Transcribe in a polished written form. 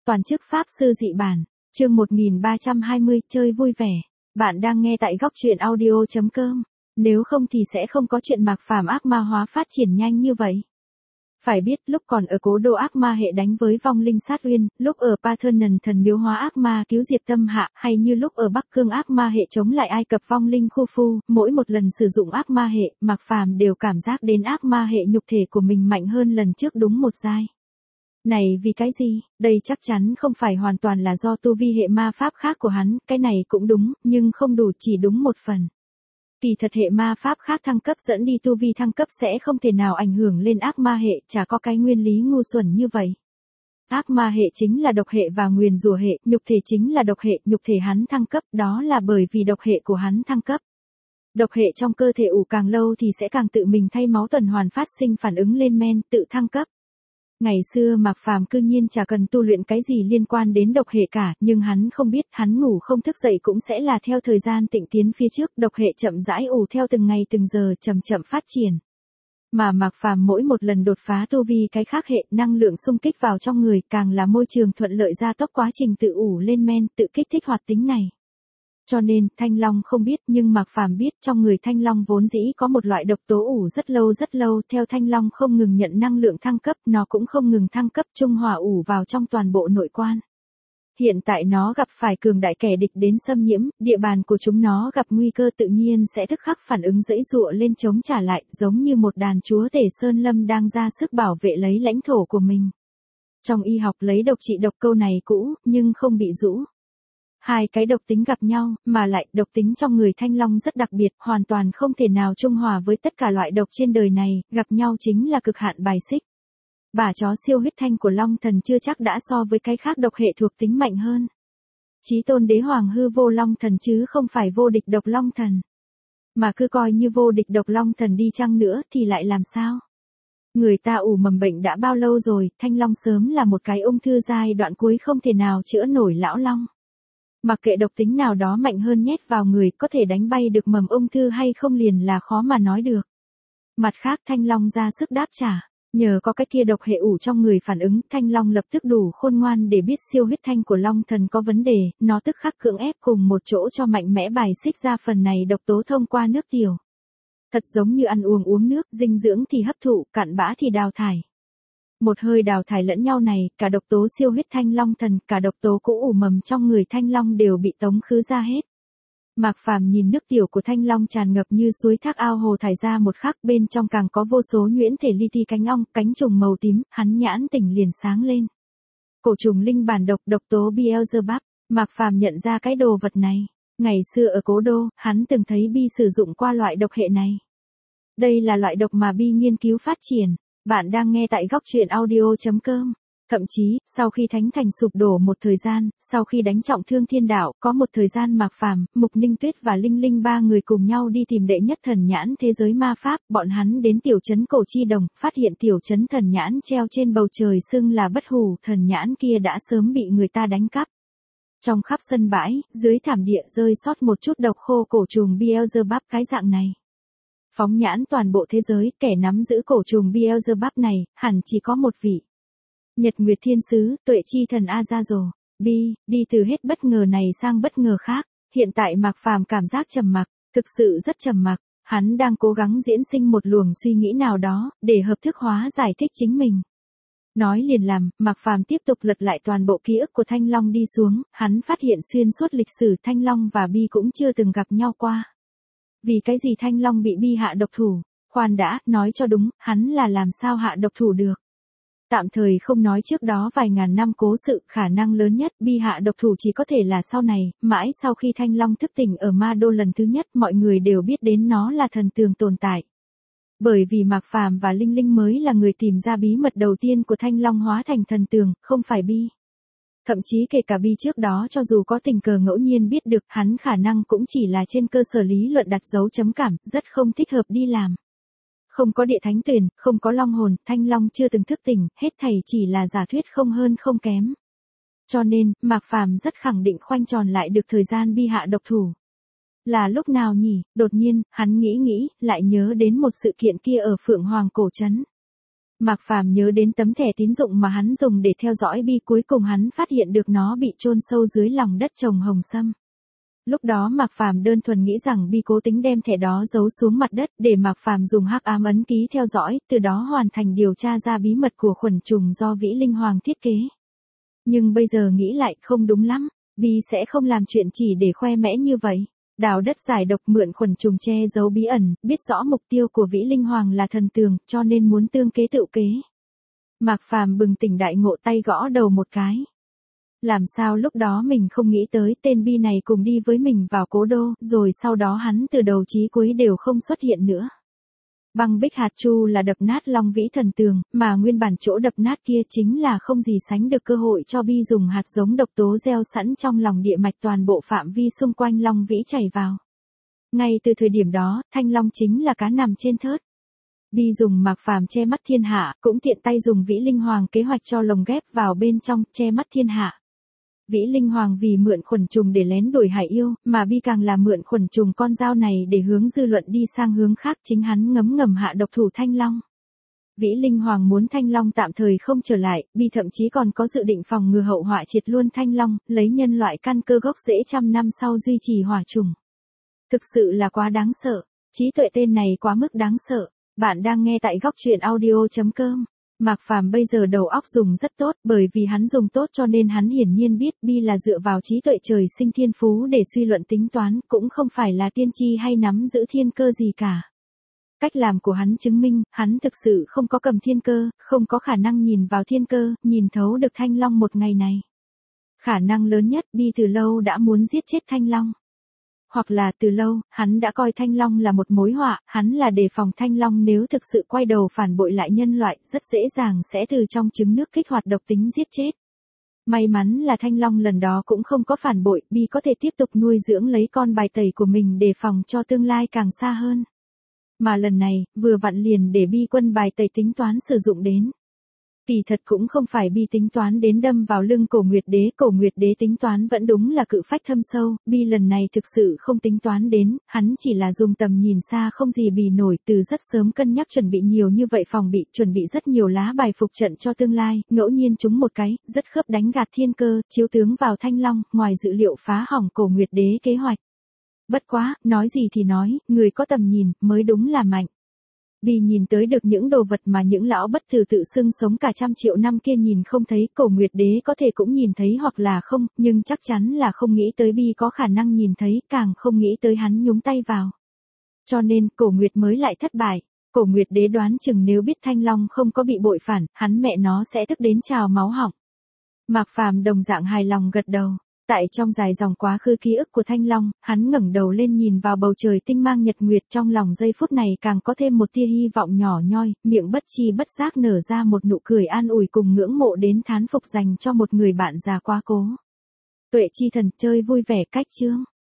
Toàn chức Pháp Sư dị bản, chương 1320, chơi vui vẻ. Bạn đang nghe tại góc truyện audio.com. Nếu không thì sẽ không có chuyện Mạc Phàm ác ma hóa phát triển nhanh như vậy. Phải biết lúc còn ở cố đô ác ma hệ đánh với vong linh sát uyên, lúc ở Parthenon thần miếu hóa ác ma cứu diệt tâm hạ, hay như lúc ở Bắc Cương ác ma hệ chống lại Ai Cập vong linh Khufu, mỗi một lần sử dụng ác ma hệ, Mạc Phàm đều cảm giác đến ác ma hệ nhục thể của mình mạnh hơn lần trước đúng một giai. Này vì cái gì? Đây chắc chắn không phải hoàn toàn là do tu vi hệ ma pháp khác của hắn, cái này cũng đúng, nhưng không đủ, chỉ đúng một phần. Kỳ thật hệ ma pháp khác thăng cấp dẫn đi tu vi thăng cấp sẽ không thể nào ảnh hưởng lên ác ma hệ, chả có cái nguyên lý ngu xuẩn như vậy. Ác ma hệ chính là độc hệ và nguyền rủa hệ, nhục thể chính là độc hệ, nhục thể hắn thăng cấp, đó là bởi vì độc hệ của hắn thăng cấp. Độc hệ trong cơ thể ủ càng lâu thì sẽ càng tự mình thay máu tuần hoàn phát sinh phản ứng lên men, tự thăng cấp. Ngày xưa Mạc Phàm cư nhiên chả cần tu luyện cái gì liên quan đến độc hệ cả, nhưng hắn không biết, hắn ngủ không thức dậy cũng sẽ là theo thời gian tịnh tiến phía trước, độc hệ chậm rãi ủ theo từng ngày từng giờ chậm chậm phát triển. Mà Mạc Phàm mỗi một lần đột phá tu vi cái khác hệ, năng lượng xung kích vào trong người, càng là môi trường thuận lợi gia tốc quá trình tự ủ lên men, tự kích thích hoạt tính này. Cho nên, Thanh Long không biết, nhưng Mạc Phàm biết, trong người Thanh Long vốn dĩ có một loại độc tố ủ rất lâu, theo Thanh Long không ngừng nhận năng lượng thăng cấp, nó cũng không ngừng thăng cấp, trung hòa ủ vào trong toàn bộ nội quan. Hiện tại nó gặp phải cường đại kẻ địch đến xâm nhiễm, địa bàn của chúng nó gặp nguy cơ tự nhiên sẽ tức khắc phản ứng dãy dụa lên chống trả lại, giống như một đàn chúa tể sơn lâm đang ra sức bảo vệ lấy lãnh thổ của mình. Trong y học lấy độc trị độc câu này cũ, nhưng không bị rũ. Hai cái độc tính gặp nhau, mà lại độc tính trong người Thanh Long rất đặc biệt, hoàn toàn không thể nào trung hòa với tất cả loại độc trên đời này, gặp nhau chính là cực hạn bài xích. Bả chó siêu huyết thanh của Long Thần chưa chắc đã so với cái khác độc hệ thuộc tính mạnh hơn. Chí tôn đế hoàng hư vô Long Thần chứ không phải vô địch độc Long Thần. Mà cứ coi như vô địch độc Long Thần đi chăng nữa thì lại làm sao? Người ta ủ mầm bệnh đã bao lâu rồi, Thanh Long sớm là một cái ung thư giai đoạn cuối không thể nào chữa nổi lão long. Mặc kệ độc tính nào đó mạnh hơn nhét vào người, có thể đánh bay được mầm ung thư hay không liền là khó mà nói được. Mặt khác Thanh Long ra sức đáp trả, nhờ có cái kia độc hệ ủ trong người phản ứng, Thanh Long lập tức đủ khôn ngoan để biết siêu huyết thanh của Long Thần có vấn đề, nó tức khắc cưỡng ép cùng một chỗ cho mạnh mẽ bài xích ra phần này độc tố thông qua nước tiểu. Thật giống như ăn uống nước, dinh dưỡng thì hấp thụ, cặn bã thì đào thải. Một hơi đào thải lẫn nhau này, cả độc tố siêu huyết thanh Long Thần, cả độc tố cũ ủ mầm trong người Thanh Long đều bị tống khứ ra hết. Mạc Phàm nhìn nước tiểu của Thanh Long tràn ngập như suối thác ao hồ thải ra một khắc, bên trong càng có vô số nhuyễn thể li ti cánh ong, cánh trùng màu tím, hắn nhãn tỉnh liền sáng lên. Cổ trùng linh bản độc, độc tố Beelzebub, Mạc Phàm nhận ra cái đồ vật này. Ngày xưa ở cố đô, hắn từng thấy Bi sử dụng qua loại độc hệ này. Đây là loại độc mà Bi nghiên cứu phát triển. Bạn đang nghe tại góc truyện audio.com. Thậm chí, sau khi Thánh Thành sụp đổ một thời gian, sau khi đánh trọng thương thiên đạo, có một thời gian Mạc Phàm, Mục Ninh Tuyết và Linh Linh ba người cùng nhau đi tìm đệ nhất thần nhãn thế giới ma pháp, bọn hắn đến tiểu trấn Cổ Chi Đồng, phát hiện tiểu trấn thần nhãn treo trên bầu trời xưng là bất hủ, thần nhãn kia đã sớm bị người ta đánh cắp. Trong khắp sân bãi, dưới thảm địa rơi sót một chút độc khô cổ trùng Beelzebub cái dạng này. Phóng nhãn toàn bộ thế giới, kẻ nắm giữ cổ trùng Beelzebub này, hẳn chỉ có một vị. Nhật Nguyệt Thiên Sứ, Tuệ Chi Thần Azazel. Bi, đi từ hết bất ngờ này sang bất ngờ khác, hiện tại Mạc Phàm cảm giác trầm mặc, thực sự rất trầm mặc, hắn đang cố gắng diễn sinh một luồng suy nghĩ nào đó, để hợp thức hóa giải thích chính mình. Nói liền làm, Mạc Phàm tiếp tục lật lại toàn bộ ký ức của Thanh Long đi xuống, hắn phát hiện xuyên suốt lịch sử Thanh Long và Bi cũng chưa từng gặp nhau qua. Vì cái gì Thanh Long bị Bi hạ độc thủ? Khoan đã, nói cho đúng, hắn là làm sao hạ độc thủ được? Tạm thời không nói trước đó vài ngàn năm cố sự, khả năng lớn nhất Bi hạ độc thủ chỉ có thể là sau này, mãi sau khi Thanh Long thức tỉnh ở Ma Đô lần thứ nhất, mọi người đều biết đến nó là thần tường tồn tại. Bởi vì Mạc Phàm và Linh Linh mới là người tìm ra bí mật đầu tiên của Thanh Long hóa thành thần tường, không phải Bi. Thậm chí kể cả Bi trước đó cho dù có tình cờ ngẫu nhiên biết được, hắn khả năng cũng chỉ là trên cơ sở lý luận đặt dấu chấm cảm, rất không thích hợp đi làm. Không có địa thánh tuyển, không có long hồn, Thanh Long chưa từng thức tỉnh, hết thảy chỉ là giả thuyết không hơn không kém. Cho nên, Mạc Phàm rất khẳng định khoanh tròn lại được thời gian Bi hạ độc thủ. Là lúc nào nhỉ? Đột nhiên, hắn nghĩ, lại nhớ đến một sự kiện kia ở Phượng Hoàng cổ trấn. Mạc Phàm nhớ đến tấm thẻ tín dụng mà hắn dùng để theo dõi Bi, cuối cùng hắn phát hiện được nó bị chôn sâu dưới lòng đất trồng hồng sâm. Lúc đó Mạc Phàm đơn thuần nghĩ rằng Bi cố tính đem thẻ đó giấu xuống mặt đất để Mạc Phàm dùng hắc ám ấn ký theo dõi, từ đó hoàn thành điều tra ra bí mật của khuẩn trùng do Vĩ Linh Hoàng thiết kế. Nhưng bây giờ nghĩ lại không đúng lắm, Bi sẽ không làm chuyện chỉ để khoe mẽ như vậy. Đào đất giải độc mượn khuẩn trùng che giấu bí ẩn, biết rõ mục tiêu của Vĩ Linh Hoàng là thần tường, cho nên muốn tương kế tự kế. Mạc Phàm bừng tỉnh đại ngộ, tay gõ đầu một cái. Làm sao lúc đó mình không nghĩ tới tên Bi này cùng đi với mình vào cố đô, rồi sau đó hắn từ đầu chí cuối đều không xuất hiện nữa. Băng bích hạt chu là đập nát Long Vĩ thần tường, mà nguyên bản chỗ đập nát kia chính là không gì sánh được cơ hội cho Bi dùng hạt giống độc tố gieo sẵn trong lòng địa mạch toàn bộ phạm vi xung quanh Long Vĩ chảy vào. Ngay từ thời điểm đó, Thanh Long chính là cá nằm trên thớt. Bi dùng Mạc Phàm che mắt thiên hạ, cũng tiện tay dùng Vĩ Linh Hoàng kế hoạch cho lồng ghép vào bên trong, che mắt thiên hạ. Vĩ Linh Hoàng vì mượn khuẩn trùng để lén đuổi hải yêu, mà Bi càng là mượn khuẩn trùng con dao này để hướng dư luận đi sang hướng khác, chính hắn ngấm ngầm hạ độc thủ Thanh Long. Vĩ Linh Hoàng muốn Thanh Long tạm thời không trở lại, Bi thậm chí còn có dự định phòng ngừa hậu họa triệt luôn Thanh Long, lấy nhân loại căn cơ gốc rễ trăm năm sau duy trì hỏa trùng. Thực sự là quá đáng sợ, trí tuệ tên này quá mức đáng sợ. Bạn đang nghe tại góc truyện audio.com. Mạc Phàm bây giờ đầu óc dùng rất tốt, bởi vì hắn dùng tốt cho nên hắn hiển nhiên biết Bi là dựa vào trí tuệ trời sinh thiên phú để suy luận tính toán, cũng không phải là tiên tri hay nắm giữ thiên cơ gì cả. Cách làm của hắn chứng minh, hắn thực sự không có cầm thiên cơ, không có khả năng nhìn vào thiên cơ, nhìn thấu được Thanh Long một ngày này. Khả năng lớn nhất, Bi từ lâu đã muốn giết chết Thanh Long. Hoặc là từ lâu, hắn đã coi Thanh Long là một mối họa, hắn là đề phòng Thanh Long nếu thực sự quay đầu phản bội lại nhân loại, rất dễ dàng sẽ từ trong trứng nước kích hoạt độc tính giết chết. May mắn là Thanh Long lần đó cũng không có phản bội, Bi có thể tiếp tục nuôi dưỡng lấy con bài tẩy của mình đề phòng cho tương lai càng xa hơn. Mà lần này, vừa vặn liền để Bi quân bài tẩy tính toán sử dụng đến. Kỳ thật cũng không phải Bi tính toán đến đâm vào lưng Cổ Nguyệt Đế tính toán vẫn đúng là cự phách thâm sâu, Bi lần này thực sự không tính toán đến, hắn chỉ là dùng tầm nhìn xa không gì bì nổi, từ rất sớm cân nhắc chuẩn bị nhiều như vậy phòng bị, chuẩn bị rất nhiều lá bài phục trận cho tương lai, ngẫu nhiên trúng một cái, rất khớp đánh gạt thiên cơ, chiếu tướng vào Thanh Long, ngoài dự liệu phá hỏng Cổ Nguyệt Đế kế hoạch. Bất quá, nói gì thì nói, người có tầm nhìn, mới đúng là mạnh. Bi nhìn tới được những đồ vật mà những lão bất tử tự xưng sống cả trăm triệu năm kia nhìn không thấy, Cổ Nguyệt Đế có thể cũng nhìn thấy hoặc là không, nhưng chắc chắn là không nghĩ tới Bi có khả năng nhìn thấy, càng không nghĩ tới hắn nhúng tay vào. Cho nên, Cổ Nguyệt mới lại thất bại. Cổ Nguyệt Đế đoán chừng nếu biết Thanh Long không có bị bội phản, hắn mẹ nó sẽ tức đến trào máu họng. Mạc Phàm đồng dạng hài lòng gật đầu. Tại trong dài dòng quá khứ ký ức của Thanh Long, hắn ngẩng đầu lên nhìn vào bầu trời tinh mang nhật nguyệt, trong lòng giây phút này càng có thêm một tia hy vọng nhỏ nhoi, miệng bất chi bất giác nở ra một nụ cười an ủi cùng ngưỡng mộ đến thán phục dành cho một người bạn già quá cố. Tuệ chi thần chơi vui vẻ cách chương.